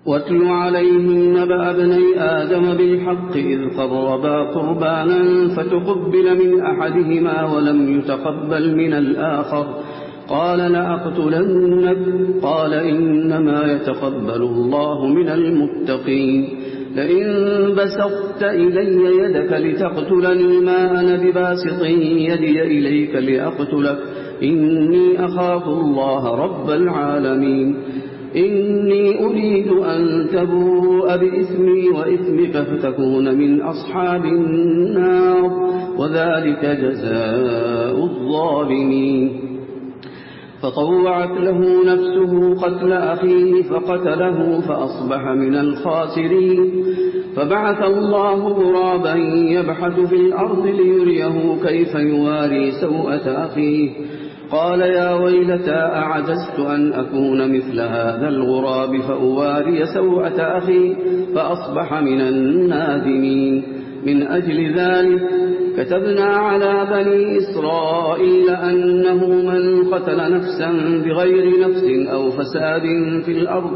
واتل عليهم نبأ ابني آدم بالحق إذ قربا قربانا فتقبل من أحدهما ولم يتقبل من الآخر قال لأقتلنك قال إنما يتقبل الله من المتقين لئن بسطت إلي يدك لتقتلني ما أنا بباسط يدي إليك لأقتلك إني أخاف الله رب العالمين إني أريد أن تبوء بإثمي وإثمك فتكون من أصحاب النار وذلك جزاء الظالمين فطوعت له نفسه قتل أخيه فقتله فأصبح من الخاسرين فبعث الله غرابا يبحث في الأرض ليريه كيف يواري سوءة أخيه قال يا ويلتى أعجزت أن أكون مثل هذا الغراب فأواري سوءة أخي فأصبح من النادمين من أجل ذلك كتبنا على بني إسرائيل أنه من قتل نفسا بغير نفس أو فساد في الأرض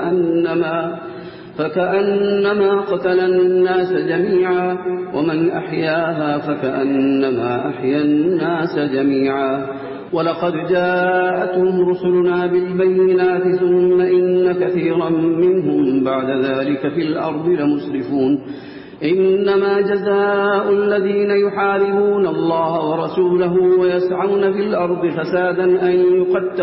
فكأنما قتل الناس جميعا ومن أحياها فكأنما أحيا الناس جميعا ولقد جاءتهم رسلنا بالبينات ثم إن كثيرا منهم بعد ذلك في الأرض لمسرفون إنما جزاء الذين يحاربون الله ورسوله ويسعون في الأرض فسادا أن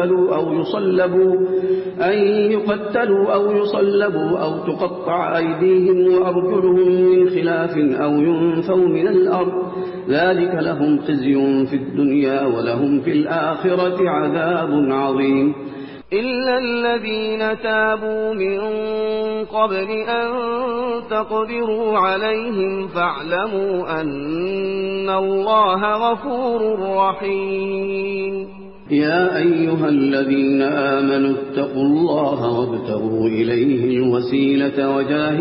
يقتلوا أو يصلبوا أو تقطع أيديهم وأرجلهم من خلاف أو ينفوا من الأرض ذلك لهم خزي في الدنيا ولهم في الآخرة عذاب عظيم إلا الذين تابوا من قبل أن تقدروا عليهم فاعلموا أن الله غفور رحيم يا أيها الذين آمنوا اتقوا الله وابتغوا إليه الوسيلة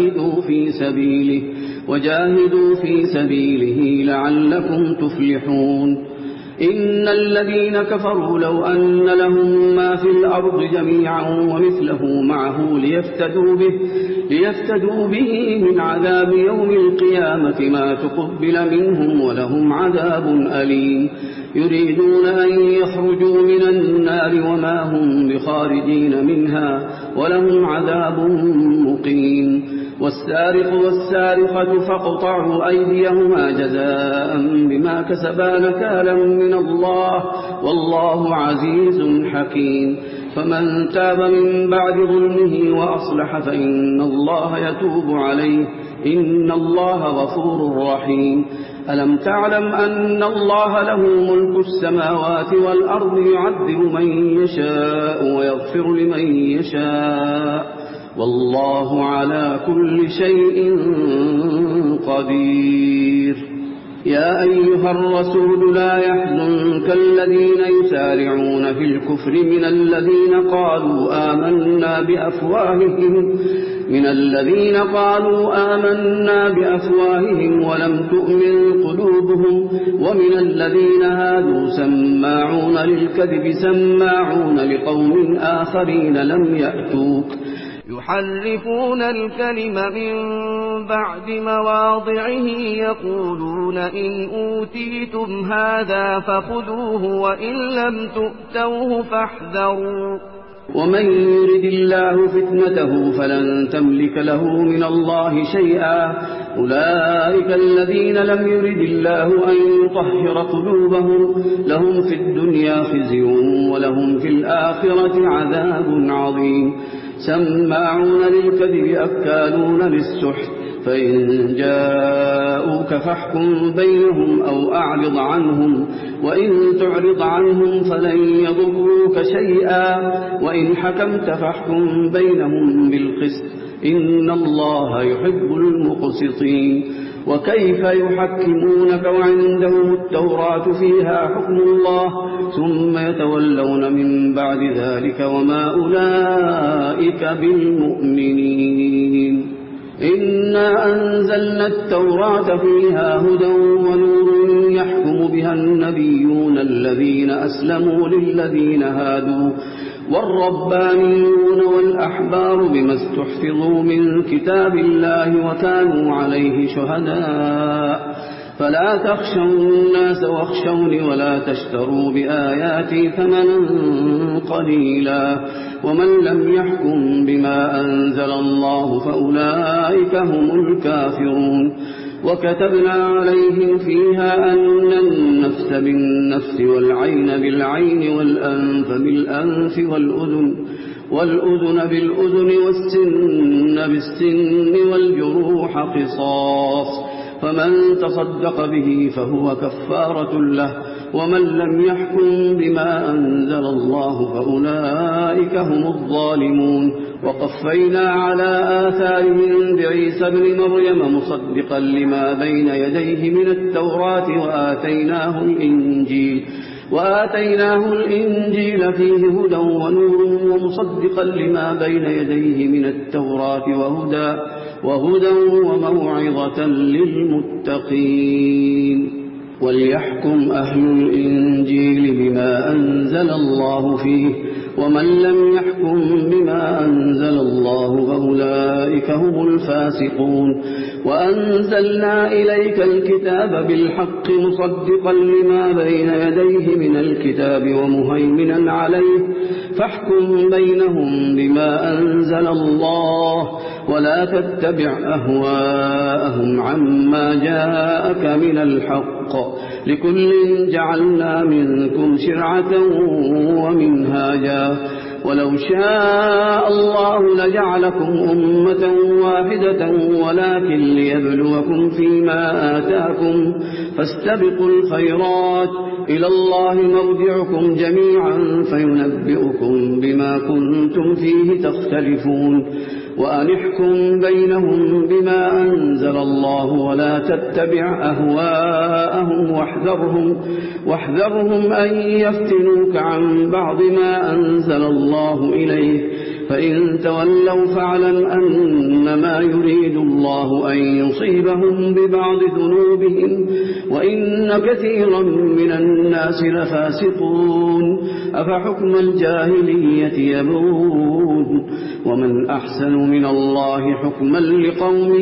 وجاهدوا في سبيله لعلكم تفلحون إن الذين كفروا لو أن لهم ما في الأرض جميعا ومثله معه ليفتدوا به من عذاب يوم القيامة ما تقبل منهم ولهم عذاب أليم يريدون أن يخرجوا من النار وما هم بخارجين منها ولهم عذاب مقيم والسارق والسارقة فاقطعوا أيديهما جزاء بما كسبا نكالا من الله والله عزيز حكيم فمن تاب من بعد ظلمه وأصلح فإن الله يتوب عليه إن الله غفور رحيم ألم تعلم أن الله له ملك السماوات والأرض يعذب من يشاء ويغفر لمن يشاء والله على كل شيء قدير يا أيها الرسول لا يحزنك الذين يسارعون في الكفر من الذين قالوا آمنا بأفواههم ولم تؤمن قلوبهم ومن الذين هادوا سماعون للكذب سماعون لقوم آخرين لم يأتوك يحرفون الكلم من بعد مواضعه يقولون إن أوتيتم هذا فخذوه وإن لم تؤتوه فاحذروا ومن يرد الله فتنته فلن تملك له من الله شيئا أولئك الذين لم يرد الله أن يطهر قلوبهم لهم في الدنيا خزي ولهم في الآخرة عذاب عظيم سماعون للكذب أكالون للسحت فإن جاءوك فاحكم بينهم أو أعرض عنهم وإن تعرض عنهم فلن يضروك شيئا وإن حكمت فاحكم بينهم بالقسط إن الله يحب المقسطين وكيف يحكمونك وعندهم التوراة فيها حكم الله ثم يتولون من بعد ذلك وما أولئك بالمؤمنين إنا أنزلنا التوراة فيها هدى ونور يحكم بها النبيون الذين أسلموا للذين هادوا والربانيون والأحبار بما استحفظوا من كتاب الله وكانوا عليه شهداء فلا تخشوا الناس واخشوني ولا تشتروا بآياتي ثمنا قليلا ومن لم يحكم بما أنزل الله فأولئك هم الكافرون وكتبنا عليهم فيها أن النفس بالنفس والعين بالعين والأنف بالأنف والأذن بالأذن والسن بالسن والجروح قصاص فمن تصدق به فهو كفارة له ومن لم يحكم بما أنزل الله فأولئك هم الظالمون وقفينا على آثارهم بعيسى بن مريم مصدقا لما بين يديه من التوراة وآتيناه الإنجيل فيه هدى ونور ومصدقا لما بين يديه من التوراة وهدى وموعظة للمتقين وليحكم أهل الإنجيل بما أنزل الله فيه ومن لم يحكم بما أنزل الله فأولئك هم الفاسقون وأنزلنا إليك الكتاب بالحق مصدقا لما بين يديه من الكتاب ومهيمنا عليه فاحكم بينهم بما أنزل الله ولا تتبع أهواءهم عما جاءك من الحق لكل جعلنا منكم شرعة ومنهاجا ولو شاء الله لجعلكم أمة واحدة ولكن ليبلوكم فيما آتاكم فاستبقوا الخيرات إلى الله مرجعكم جميعا فينبئكم بما كنتم فيه تختلفون وأنحكم بينهم بما أنزل الله ولا تتبع أهواءهم واحذرهم أن يفتنوك عن بعض ما أنزل الله إليك فإن تولوا فاعلم أنما يريد الله أن يصيبهم ببعض ذنوبهم وإن كثيرا من الناس لفاسقون أفحكم الجاهلية يبغون ومن أحسن من الله حكما لقوم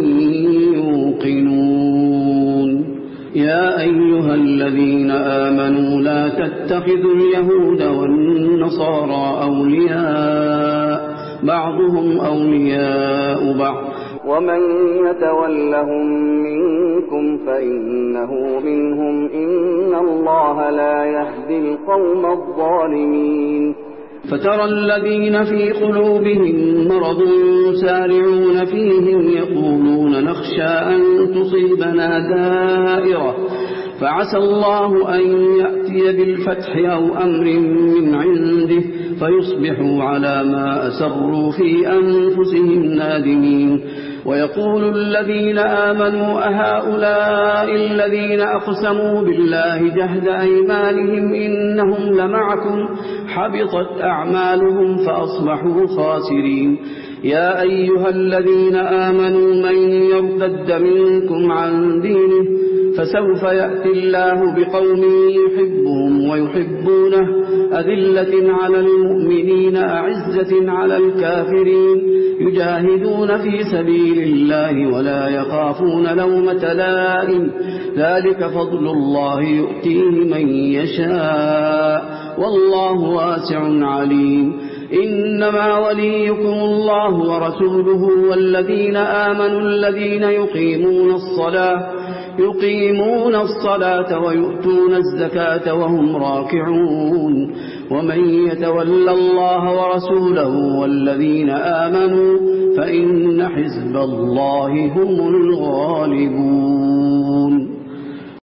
يوقنون يا أيها الذين آمنوا لا تتخذوا اليهود والنصارى أولياء بعضهم أولياء بعض ومن يتولهم منكم فإنه منهم إن الله لا يهدي القوم الظالمين فترى الذين في قلوبهم مرض يسارعون فيهم يقولون نخشى أن تصيبنا دائرة فعسى الله أن يأتي بالفتح أو أمر من عنده فيصبحوا على ما أسروا في أنفسهم نادمين ويقول الذين آمنوا أهؤلاء الذين أقسموا بالله جهد أيمانهم إنهم لمعكم حبطت أعمالهم فأصبحوا خاسرين يا أيها الذين آمنوا من يرتد منكم عن دينه فسوف يأتي الله بقوم يحبهم ويحبونه أذلة على المؤمنين أعزة على الكافرين يجاهدون في سبيل الله ولا يخافون لومة لائم ذلك فضل الله يؤتيه من يشاء والله واسع عليم إنما وليكم الله ورسوله والذين آمنوا الذين يقيمون الصلاة ويؤتون الزكاة وهم راكعون ومن يتول الله ورسوله والذين آمنوا فإن حزب الله هم الغالبون